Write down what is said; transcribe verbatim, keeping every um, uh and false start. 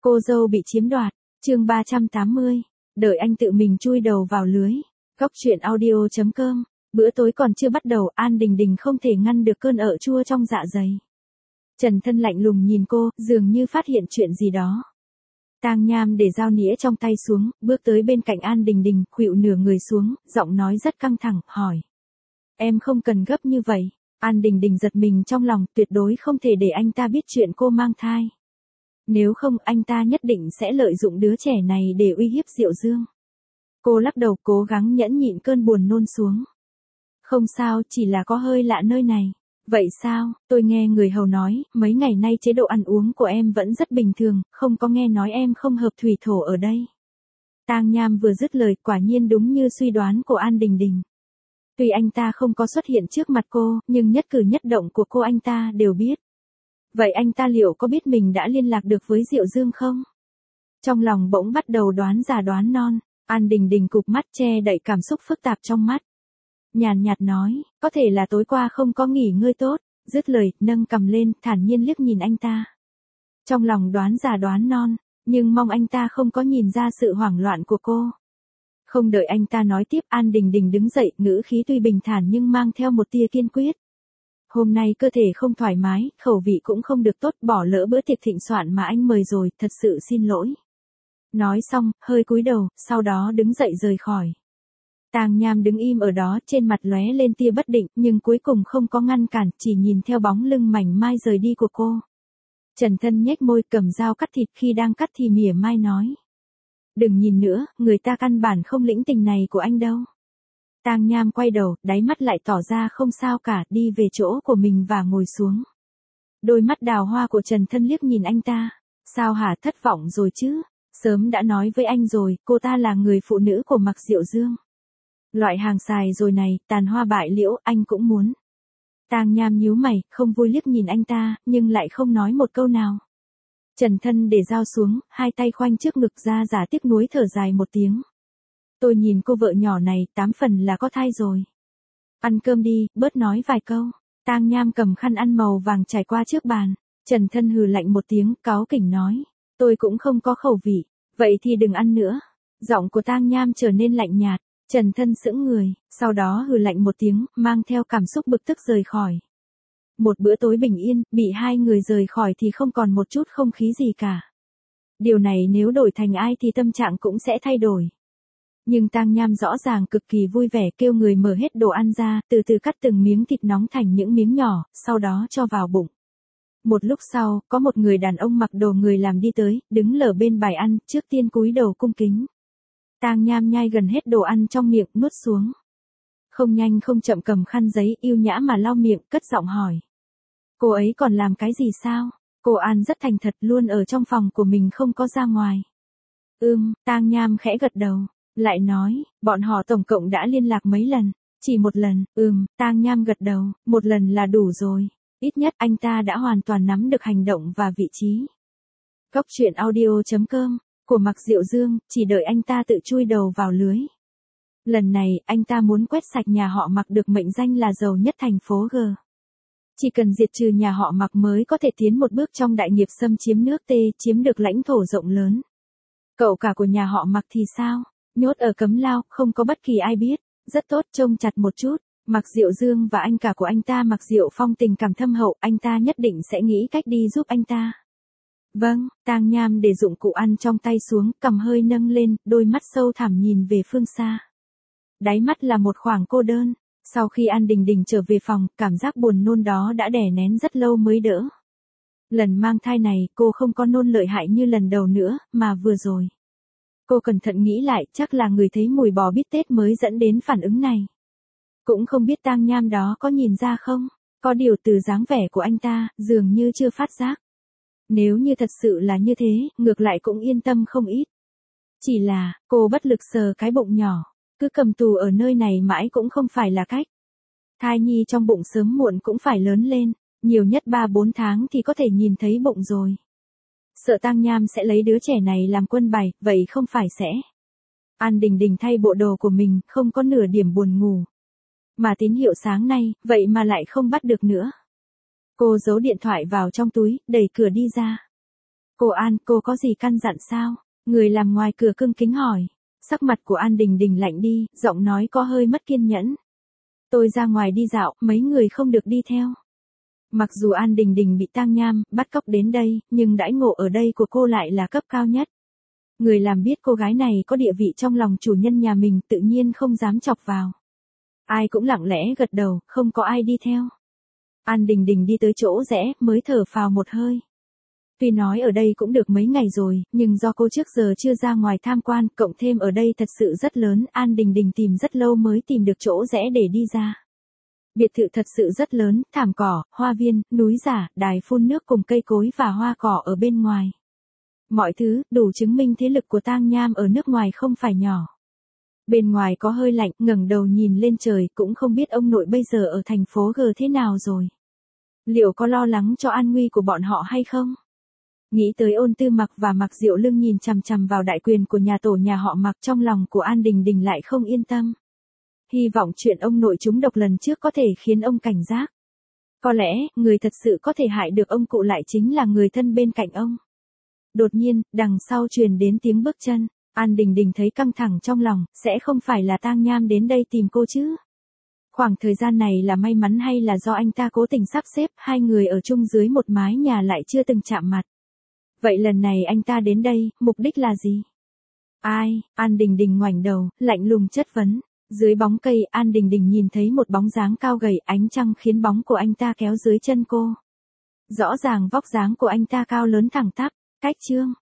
Cô dâu bị chiếm đoạt, chương ba trăm tám mươi, đợi anh tự mình chui đầu vào lưới. Góc truyện audio chấm com, bữa tối còn chưa bắt đầu, An Đình Đình không thể ngăn được cơn ợ chua trong dạ dày. Trần Thân lạnh lùng nhìn cô, dường như phát hiện chuyện gì đó. Tang Nham để dao nĩa trong tay xuống, bước tới bên cạnh An Đình Đình, khuỵu nửa người xuống, giọng nói rất căng thẳng, hỏi. Em không cần gấp như vậy. An Đình Đình giật mình trong lòng, tuyệt đối không thể để anh ta biết chuyện cô mang thai. Nếu không, anh ta nhất định sẽ lợi dụng đứa trẻ này để uy hiếp Diệu Dương. Cô lắc đầu, cố gắng nhẫn nhịn cơn buồn nôn xuống. Không sao, chỉ là có hơi lạ nơi này. Vậy sao, tôi nghe người hầu nói, mấy ngày nay chế độ ăn uống của em vẫn rất bình thường, không có nghe nói em không hợp thủy thổ ở đây. Tang Nham vừa dứt lời, quả nhiên đúng như suy đoán của An Đình Đình. Tuy anh ta không có xuất hiện trước mặt cô, nhưng nhất cử nhất động của cô anh ta đều biết. Vậy anh ta liệu có biết mình đã liên lạc được với Diệu Dương không? Trong lòng bỗng bắt đầu đoán già đoán non, An Đình Đình cụp mắt che đậy cảm xúc phức tạp trong mắt. Nhàn nhạt nói, có thể là tối qua không có nghỉ ngơi tốt, dứt lời, nâng cằm lên, thản nhiên liếc nhìn anh ta. Trong lòng đoán già đoán non, nhưng mong anh ta không có nhìn ra sự hoảng loạn của cô. Không đợi anh ta nói tiếp, An Đình Đình đứng dậy, ngữ khí tuy bình thản nhưng mang theo một tia kiên quyết. Hôm nay cơ thể không thoải mái, khẩu vị cũng không được tốt, bỏ lỡ bữa tiệc thịnh soạn mà anh mời rồi, thật sự xin lỗi. Nói xong, hơi cúi đầu, sau đó đứng dậy rời khỏi. Tang Nham đứng im ở đó, trên mặt lóe lên tia bất định, nhưng cuối cùng không có ngăn cản, chỉ nhìn theo bóng lưng mảnh mai rời đi của cô. Trần Thân nhếch môi, cầm dao cắt thịt, khi đang cắt thì mỉa mai nói. Đừng nhìn nữa, người ta căn bản không lĩnh tình này của anh đâu. Tang Nham quay đầu, đáy mắt lại tỏ ra không sao cả, đi về chỗ của mình và ngồi xuống. Đôi mắt đào hoa của Trần Thân liếc nhìn anh ta. Sao hả, thất vọng rồi chứ? Sớm đã nói với anh rồi, cô ta là người phụ nữ của Mạc Diệu Dương. Loại hàng xài rồi này, tàn hoa bại liễu, anh cũng muốn. Tang Nham nhíu mày, không vui liếc nhìn anh ta, nhưng lại không nói một câu nào. Trần Thân để dao xuống, hai tay khoanh trước ngực ra giả tiếc nuối thở dài một tiếng. Tôi nhìn cô vợ nhỏ này, tám phần là có thai rồi. Ăn cơm đi, bớt nói vài câu. Tang Nham cầm khăn ăn màu vàng trải qua trước bàn. Trần Thân hừ lạnh một tiếng, cáu kỉnh nói. Tôi cũng không có khẩu vị, vậy thì đừng ăn nữa. Giọng của Tang Nham trở nên lạnh nhạt. Trần Thân sững người, sau đó hừ lạnh một tiếng, mang theo cảm xúc bực tức rời khỏi. Một bữa tối bình yên, bị hai người rời khỏi thì không còn một chút không khí gì cả. Điều này nếu đổi thành ai thì tâm trạng cũng sẽ thay đổi. Nhưng Tang Nham rõ ràng cực kỳ vui vẻ, kêu người mở hết đồ ăn ra, từ từ cắt từng miếng thịt nóng thành những miếng nhỏ, sau đó cho vào bụng. Một lúc sau, có một người đàn ông mặc đồ người làm đi tới, đứng lờ bên bàn ăn, trước tiên cúi đầu cung kính. Tang Nham nhai gần hết đồ ăn trong miệng, nuốt xuống. Không nhanh không chậm cầm khăn giấy, yêu nhã mà lau miệng, cất giọng hỏi. Cô ấy còn làm cái gì sao? Cô An rất thành thật, luôn ở trong phòng của mình không có ra ngoài. Ừm, Tang Nham khẽ gật đầu, lại nói, bọn họ tổng cộng đã liên lạc mấy lần? Chỉ một lần. Ừm, Tang Nham gật đầu, một lần là đủ rồi. Ít nhất anh ta đã hoàn toàn nắm được hành động và vị trí. Góc truyện audio chấm com, của Mạc Diệu Dương, chỉ đợi anh ta tự chui đầu vào lưới. Lần này, anh ta muốn quét sạch nhà họ Mạc được mệnh danh là giàu nhất thành phố G. Chỉ cần diệt trừ nhà họ Mạc mới có thể tiến một bước trong đại nghiệp xâm chiếm nước T, chiếm được lãnh thổ rộng lớn. Cậu cả của nhà họ Mạc thì sao? Nhốt ở Cấm Lao, không có bất kỳ ai biết. Rất tốt, trông chặt một chút. Mạc Diệu Dương và anh cả của anh ta Mạc Diệu Phong tình cảm thâm hậu, anh ta nhất định sẽ nghĩ cách đi giúp anh ta. Vâng, Tang Nham để dụng cụ ăn trong tay xuống, cầm hơi nâng lên, đôi mắt sâu thẳm nhìn về phương xa. Đáy mắt là một khoảng cô đơn. Sau khi An Đình Đình trở về phòng, cảm giác buồn nôn đó đã đè nén rất lâu mới đỡ. Lần mang thai này, cô không có nôn lợi hại như lần đầu nữa, mà vừa rồi. Cô cẩn thận nghĩ lại, chắc là người thấy mùi bò bít tết mới dẫn đến phản ứng này. Cũng không biết Tang Nham đó có nhìn ra không? Có điều từ dáng vẻ của anh ta, dường như chưa phát giác. Nếu như thật sự là như thế, ngược lại cũng yên tâm không ít. Chỉ là, cô bất lực sờ cái bụng nhỏ. Cứ cầm tù ở nơi này mãi cũng không phải là cách. Thai nhi trong bụng sớm muộn cũng phải lớn lên, nhiều nhất ba bốn tháng thì có thể nhìn thấy bụng rồi. Sợ Tang Nham sẽ lấy đứa trẻ này làm quân bài, vậy không phải sẽ. An Đình Đình thay bộ đồ của mình, không có nửa điểm buồn ngủ. Mà tín hiệu sáng nay, vậy mà lại không bắt được nữa. Cô giấu điện thoại vào trong túi, đẩy cửa đi ra. Cô An, cô có gì căn dặn sao? Người làm ngoài cửa cưng kính hỏi. Sắc mặt của An Đình Đình lạnh đi, giọng nói có hơi mất kiên nhẫn. Tôi ra ngoài đi dạo, mấy người không được đi theo. Mặc dù An Đình Đình bị tang nham, bắt cóc đến đây, nhưng đãi ngộ ở đây của cô lại là cấp cao nhất. Người làm biết cô gái này có địa vị trong lòng chủ nhân nhà mình tự nhiên không dám chọc vào. Ai cũng lặng lẽ gật đầu, không có ai đi theo. An Đình Đình đi tới chỗ rẽ, mới thở phào một hơi. Tuy nói ở đây cũng được mấy ngày rồi, nhưng do cô trước giờ chưa ra ngoài tham quan, cộng thêm ở đây thật sự rất lớn, An Đình Đình tìm rất lâu mới tìm được chỗ rẽ để đi ra. Biệt thự thật sự rất lớn, thảm cỏ, hoa viên, núi giả, đài phun nước cùng cây cối và hoa cỏ ở bên ngoài. Mọi thứ, đủ chứng minh thế lực của tang nham ở nước ngoài không phải nhỏ. Bên ngoài có hơi lạnh, ngẩng đầu nhìn lên trời, cũng không biết ông nội bây giờ ở thành phố G thế nào rồi. Liệu có lo lắng cho an nguy của bọn họ hay không? Nghĩ tới Ôn Tư Mặc và Mặc Diệu Lương nhìn chằm chằm vào đại quyền của nhà tổ nhà họ Mặc, trong lòng của An Đình Đình lại không yên tâm. Hy vọng chuyện ông nội trúng độc lần trước có thể khiến ông cảnh giác. Có lẽ, người thật sự có thể hại được ông cụ lại chính là người thân bên cạnh ông. Đột nhiên, đằng sau truyền đến tiếng bước chân. An Đình Đình thấy căng thẳng trong lòng, sẽ không phải là tang nham đến đây tìm cô chứ? Khoảng thời gian này là may mắn hay là do anh ta cố tình sắp xếp hai người ở chung dưới một mái nhà lại chưa từng chạm mặt? Vậy lần này anh ta đến đây, mục đích là gì? Ai? An Đình Đình ngoảnh đầu, lạnh lùng chất vấn. Dưới bóng cây, An Đình Đình nhìn thấy một bóng dáng cao gầy, ánh trăng khiến bóng của anh ta kéo dưới chân cô. Rõ ràng vóc dáng của anh ta cao lớn thẳng tắp. Cách chương